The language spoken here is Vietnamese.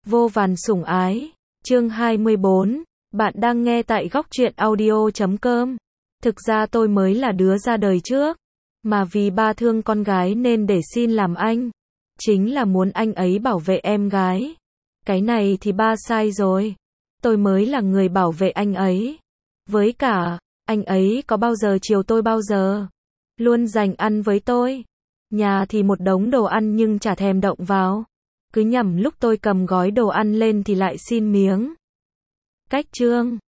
Vô vàn sủng ái. Chương 24. Bạn đang nghe tại góc truyện audio.com. Thực ra tôi mới là đứa ra đời trước, mà vì ba thương con gái nên để xin làm anh. Chính là muốn anh ấy bảo vệ em gái. Cái này thì ba sai rồi. Tôi mới là người bảo vệ anh ấy. Với cả, anh ấy có bao giờ chiều tôi bao giờ. Luôn dành ăn với tôi. Nhà thì một đống đồ ăn nhưng chả thèm động vào. Cứ nhằm lúc tôi cầm gói đồ ăn lên thì lại xin miếng. Cách chương